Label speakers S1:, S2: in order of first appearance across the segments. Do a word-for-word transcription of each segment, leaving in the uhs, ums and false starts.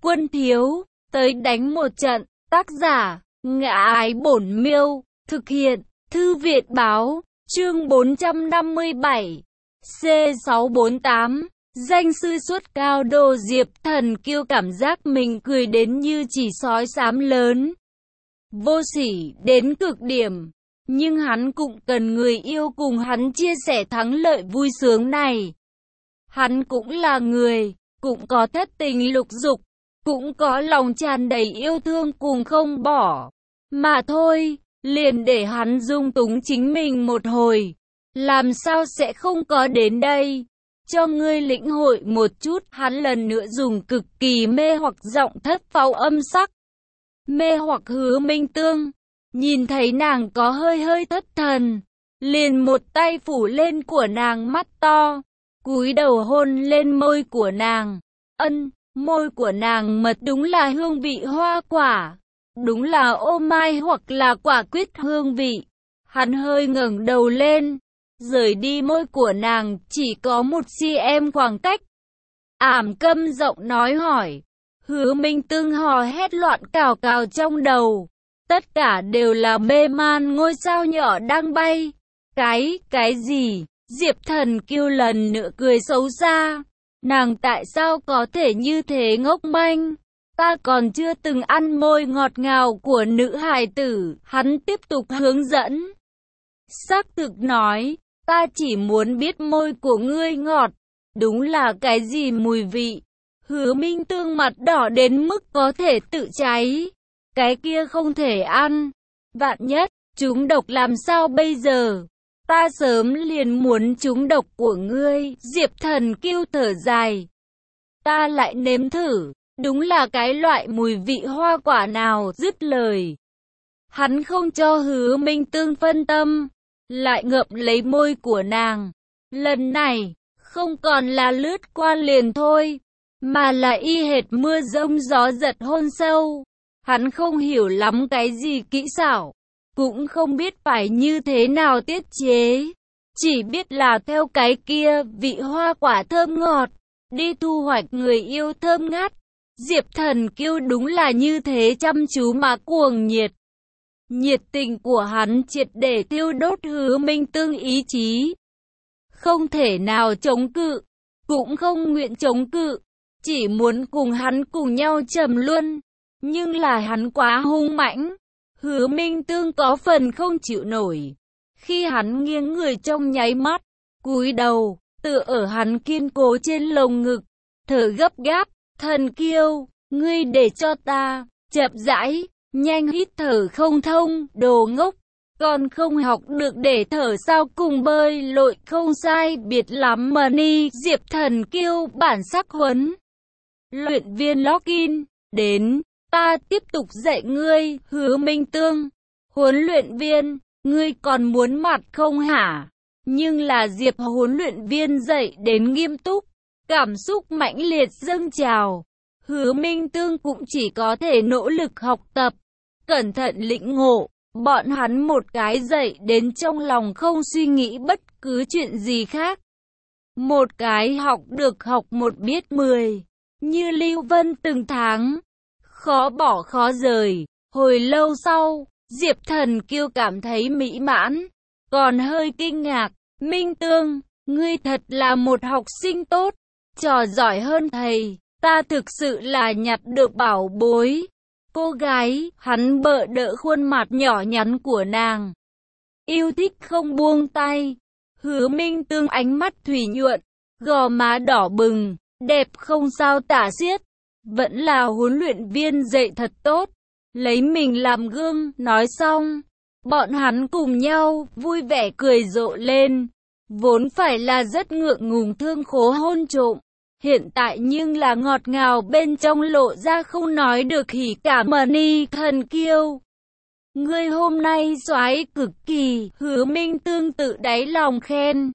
S1: Quân thiếu, tới đánh một trận. Tác giả, Ngã Ái Bổn Miêu. Thực hiện, Thư Viện Báo. Chương bốn trăm năm mươi bảy. C sáu bốn tám. Danh sư xuất cao độ. Diệp Thần Kiêu cảm giác mình cười đến như chỉ sói xám lớn. Vô sỉ đến cực điểm. Nhưng hắn cũng cần người yêu cùng hắn chia sẻ thắng lợi vui sướng này. Hắn cũng là người, cũng có thất tình lục dục, cũng có lòng tràn đầy yêu thương cùng không bỏ. Mà thôi, liền để hắn dung túng chính mình một hồi. Làm sao sẽ không có đến đây? Cho ngươi lĩnh hội một chút. Hắn lần nữa dùng cực kỳ mê hoặc giọng thất pháo âm sắc. Mê hoặc Hứa Minh Tương. Nhìn thấy nàng có hơi hơi thất thần, liền một tay phủ lên của nàng mắt to, cúi đầu hôn lên môi của nàng. Ân, môi của nàng mật đúng là hương vị hoa quả, đúng là ô mai hoặc là quả quýt hương vị. Hắn hơi ngẩng đầu lên, rời đi môi của nàng chỉ có một cm khoảng cách. Ảm câm giọng nói hỏi. Hứa Minh Tương hò hét loạn cào cào trong đầu. Tất cả đều là mê man ngôi sao nhỏ đang bay. Cái, cái gì? Diệp Thần Kiêu lần nữa cười xấu xa. Nàng tại sao có thể như thế ngốc manh? Ta còn chưa từng ăn môi ngọt ngào của nữ hài tử. Hắn tiếp tục hướng dẫn. Xác thực nói, ta chỉ muốn biết môi của ngươi ngọt. Đúng là cái gì mùi vị? Hứa Minh Tương mặt đỏ đến mức có thể tự cháy. Cái kia không thể ăn. Vạn nhất, trúng độc làm sao bây giờ? Ta sớm liền muốn trúng độc của ngươi. Diệp Thần Kiêu thở dài. Ta lại nếm thử. Đúng là cái loại mùi vị hoa quả nào. Dứt lời, hắn không cho Hứa Minh Tương phân tâm, lại ngậm lấy môi của nàng. Lần này, không còn là lướt qua liền thôi, mà là y hệt mưa rông gió giật hôn sâu. Hắn không hiểu lắm cái gì kỹ xảo, cũng không biết phải như thế nào tiết chế. Chỉ biết là theo cái kia vị hoa quả thơm ngọt, đi thu hoạch người yêu thơm ngát. Diệp Thần Kiêu đúng là như thế chăm chú mà cuồng nhiệt. Nhiệt tình của hắn triệt để tiêu đốt Hứa Minh Tương ý chí. Không thể nào chống cự, cũng không nguyện chống cự, chỉ muốn cùng hắn cùng nhau trầm luân. Nhưng là hắn quá hung mãnh, Hứa Minh Tương có phần không chịu nổi. Khi hắn nghiêng người trong nháy mắt, cúi đầu, tựa ở hắn kiên cố trên lồng ngực, thở gấp gáp. Thần Kiêu, ngươi để cho ta, chậm rãi, nhanh hít thở không thông, đồ ngốc. Còn không học được để thở sao? Cùng bơi lội không sai biệt lắm mà ni. Diệp Thần Kiêu bản sắc huấn luyện viên login, đến. Ta tiếp tục dạy ngươi. Hứa Minh Tương, huấn luyện viên, ngươi còn muốn mặt không hả? Nhưng là Diệp huấn luyện viên dạy đến nghiêm túc, cảm xúc mãnh liệt dâng trào. Hứa Minh Tương cũng chỉ có thể nỗ lực học tập, cẩn thận lĩnh ngộ. Bọn hắn một cái dạy đến trong lòng không suy nghĩ bất cứ chuyện gì khác. Một cái học được học một biết mười, như Lưu Vân từng tháng. Khó bỏ khó rời. Hồi lâu sau, Diệp Thần Kiêu cảm thấy mỹ mãn, còn hơi kinh ngạc. Minh Tương, ngươi thật là một học sinh tốt, trò giỏi hơn thầy. Ta thực sự là nhặt được bảo bối. Cô gái, hắn bợ đỡ khuôn mặt nhỏ nhắn của nàng, yêu thích không buông tay. Hứa Minh Tương ánh mắt thủy nhuận, gò má đỏ bừng, đẹp không sao tả xiết. Vẫn là huấn luyện viên dạy thật tốt, lấy mình làm gương. Nói xong, bọn hắn cùng nhau vui vẻ cười rộ lên. Vốn phải là rất ngượng ngùng thương khố hôn trộm, hiện tại nhưng là ngọt ngào bên trong lộ ra không nói được hỉ cảm. Mà ni. Thần Kiêu, ngươi hôm nay soái cực kỳ. Hứa Minh Tương tự đáy lòng khen.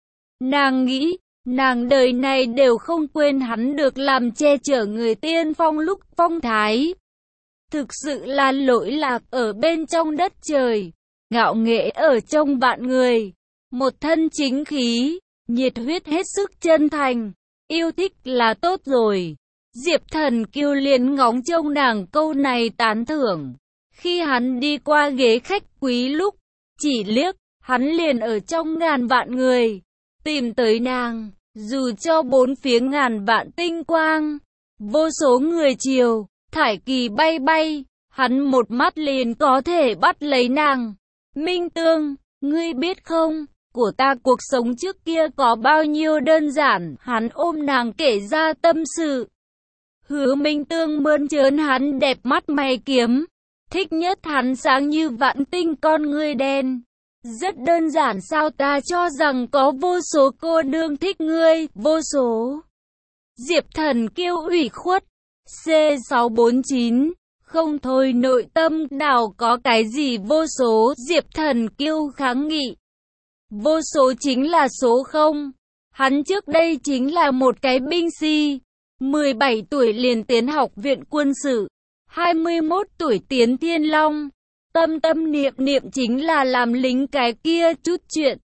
S1: Nàng nghĩ, nàng đời này đều không quên hắn được làm che chở người tiên phong lúc phong thái. Thực sự là lỗi lạc ở bên trong đất trời, ngạo nghễ ở trong vạn người. Một thân chính khí, nhiệt huyết hết sức chân thành, yêu thích là tốt rồi. Diệp Thần Kiêu liền ngóng trông nàng câu này tán thưởng. Khi hắn đi qua ghế khách quý lúc, chỉ liếc, hắn liền ở trong ngàn vạn người, tìm tới nàng, dù cho bốn phía ngàn vạn tinh quang, vô số người chiều, thải kỳ bay bay, hắn một mắt liền có thể bắt lấy nàng. Minh Tương, ngươi biết không, của ta cuộc sống trước kia có bao nhiêu đơn giản, hắn ôm nàng kể ra tâm sự. Hứa Minh Tương mơn trớn hắn đẹp mắt mày kiếm, thích nhất hắn sáng như vạn tinh con ngươi đen. Rất đơn giản sao, ta cho rằng có vô số cô nương thích ngươi, vô số. Diệp Thần Kiêu ủy khuất. C sáu bốn chín. Không thôi, nội tâm nào có cái gì vô số. Diệp Thần Kiêu kháng nghị. Vô số chính là số không. Hắn trước đây chính là một cái binh si. mười bảy tuổi liền tiến học viện quân sự. hai mươi mốt tuổi tiến Thiên Long. Tâm tâm niệm niệm chính là làm lính cái kia chút chuyện.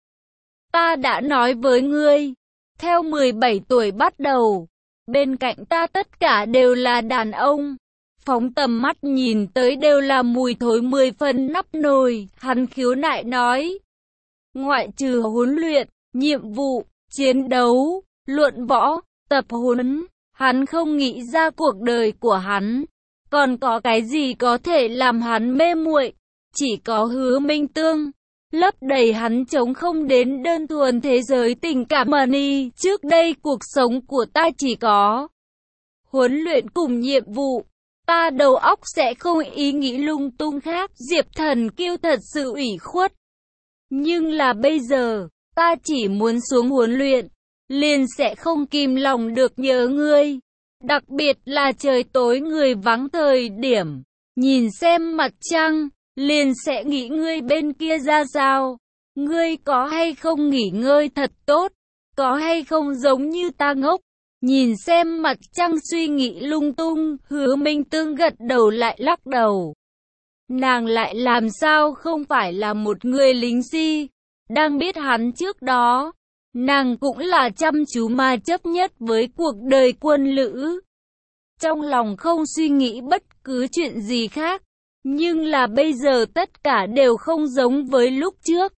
S1: Ta đã nói với ngươi. Theo mười bảy tuổi bắt đầu, bên cạnh ta tất cả đều là đàn ông. Phóng tầm mắt nhìn tới đều là mùi thối mười phần nắp nồi. Hắn khiếu nại nói. Ngoại trừ huấn luyện, nhiệm vụ, chiến đấu, luận võ, tập huấn, hắn không nghĩ ra cuộc đời của hắn còn có cái gì có thể làm hắn mê muội. Chỉ có Hứa Minh Tương, lấp đầy hắn trống không đến đơn thuần thế giới tình cảm money. Trước đây cuộc sống của ta chỉ có huấn luyện cùng nhiệm vụ, ta đầu óc sẽ không ý nghĩ lung tung khác. Diệp Thần Kiêu thật sự ủy khuất. Nhưng là bây giờ, ta chỉ muốn xuống huấn luyện, liền sẽ không kìm lòng được nhớ ngươi. Đặc biệt là trời tối người vắng thời điểm, nhìn xem mặt trăng, liền sẽ nghĩ ngươi bên kia ra sao. Ngươi có hay không nghỉ ngơi thật tốt, có hay không giống như ta ngốc, nhìn xem mặt trăng suy nghĩ lung tung. Hứa Minh Tương gật đầu lại lắc đầu. Nàng lại làm sao không phải là một người lính si. Đang biết hắn trước đó, nàng cũng là chăm chú mà chấp nhất với cuộc đời quân lữ. Trong lòng không suy nghĩ bất cứ chuyện gì khác. Nhưng là bây giờ tất cả đều không giống với lúc trước.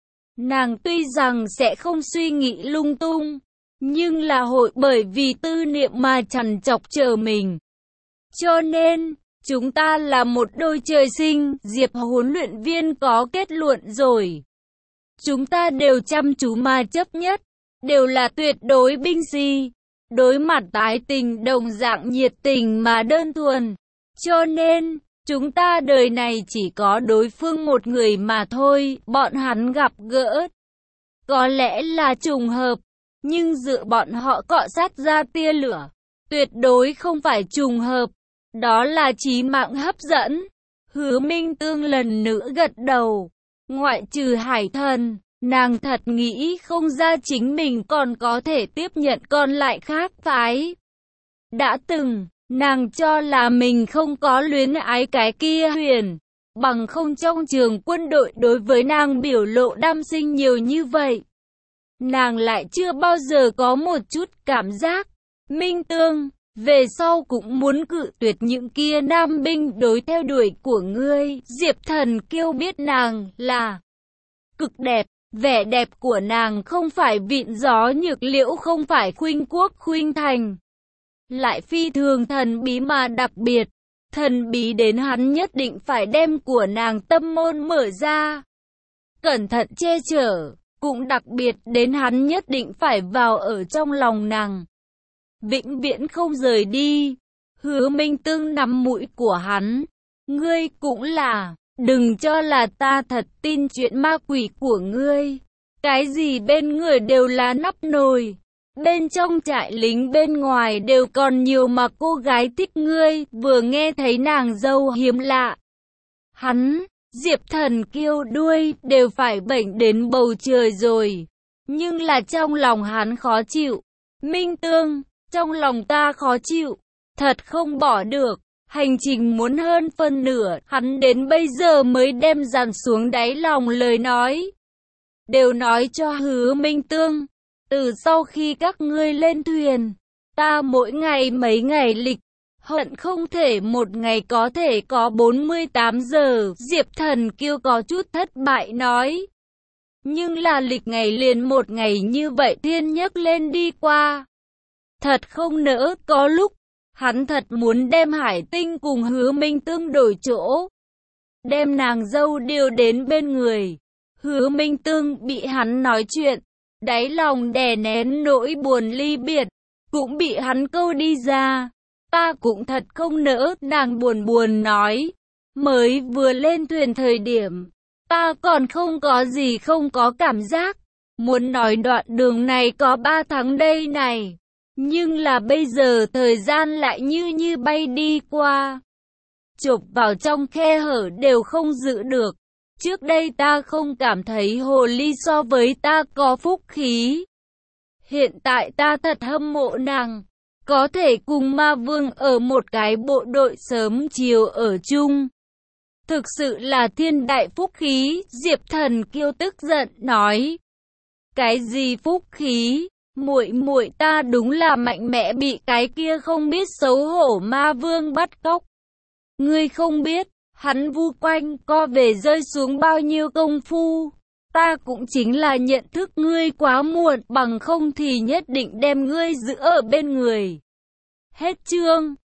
S1: Nàng tuy rằng sẽ không suy nghĩ lung tung, nhưng là hội bởi vì tư niệm mà trằn trọc chờ mình. Cho nên, chúng ta là một đôi trời sinh. Diệp huấn luyện viên có kết luận rồi. Chúng ta đều chăm chú mà chấp nhất, đều là tuyệt đối binh si. Đối mặt tái tình đồng dạng nhiệt tình mà đơn thuần. Cho nên, chúng ta đời này chỉ có đối phương một người mà thôi. Bọn hắn gặp gỡ có lẽ là trùng hợp, nhưng dựa bọn họ cọ sát ra tia lửa, tuyệt đối không phải trùng hợp. Đó là chí mạng hấp dẫn. Hứa Minh Tương lần nữa gật đầu. Ngoại trừ Hải Thần, nàng thật nghĩ không ra chính mình còn có thể tiếp nhận còn lại khác phái. Đã từng, nàng cho là mình không có luyến ái cái kia Huyền, bằng không trong trường quân đội đối với nàng biểu lộ đam sinh nhiều như vậy. Nàng lại chưa bao giờ có một chút cảm giác. Minh Tương, về sau cũng muốn cự tuyệt những kia nam binh đối theo đuổi của ngươi. Diệp Thần Kiêu biết nàng là cực đẹp. Vẻ đẹp của nàng không phải vịn gió nhược liễu, không phải khuynh quốc khuynh thành, lại phi thường thần bí mà đặc biệt. Thần bí đến hắn nhất định phải đem của nàng tâm môn mở ra, cẩn thận che chở. Cũng đặc biệt đến hắn nhất định phải vào ở trong lòng nàng, vĩnh viễn không rời đi. Hứa Minh Tương nắm mũi của hắn. Ngươi cũng là, đừng cho là ta thật tin chuyện ma quỷ của ngươi. Cái gì bên người đều là nắp nồi. Bên trong trại lính bên ngoài đều còn nhiều mà cô gái thích ngươi. Vừa nghe thấy nàng dâu hiếm lạ, hắn, Diệp Thần Kiêu đuôi đều phải bệnh đến bầu trời rồi. Nhưng là trong lòng hắn khó chịu. Minh Tương, trong lòng ta khó chịu, thật không bỏ được. Hành trình muốn hơn phân nửa, hắn đến bây giờ mới đem dàn xuống đáy lòng lời nói. Đều nói cho Hứa Minh Tương, từ sau khi các ngươi lên thuyền, Ta mỗi ngày mấy ngày lịch, hận không thể một ngày có thể có bốn mươi tám giờ, Diệp Thần Kiêu có chút thất bại nói. Nhưng là lịch ngày liền một ngày như vậy thiên nhấc lên đi qua. Thật không nỡ, có lúc, hắn thật muốn đem Hải Tinh cùng Hứa Minh Tương đổi chỗ. Đem nàng dâu điều đến bên người. Hứa Minh Tương bị hắn nói chuyện, đáy lòng đè nén nỗi buồn ly biệt, cũng bị hắn câu đi ra. Ta cũng thật không nỡ, nàng buồn buồn nói. Mới vừa lên thuyền thời điểm, ta còn không có gì không có cảm giác. Muốn nói đoạn đường này có ba tháng đây này. Nhưng là bây giờ thời gian lại như như bay đi qua. Chụp vào trong khe hở đều không giữ được. Trước đây ta không cảm thấy hồ ly so với ta có phúc khí. Hiện tại ta thật hâm mộ nàng. Có thể cùng ma vương ở một cái bộ đội sớm chiều ở chung. Thực sự là thiên đại phúc khí, Diệp Thần Kiêu tức giận nói. Cái gì phúc khí? Muội muội ta đúng là mạnh mẽ bị cái kia không biết xấu hổ ma vương bắt cóc. Ngươi không biết, hắn vu quanh co về rơi xuống bao nhiêu công phu. Ta cũng chính là nhận thức ngươi quá muộn, bằng không thì nhất định đem ngươi giữ ở bên người. Hết chương.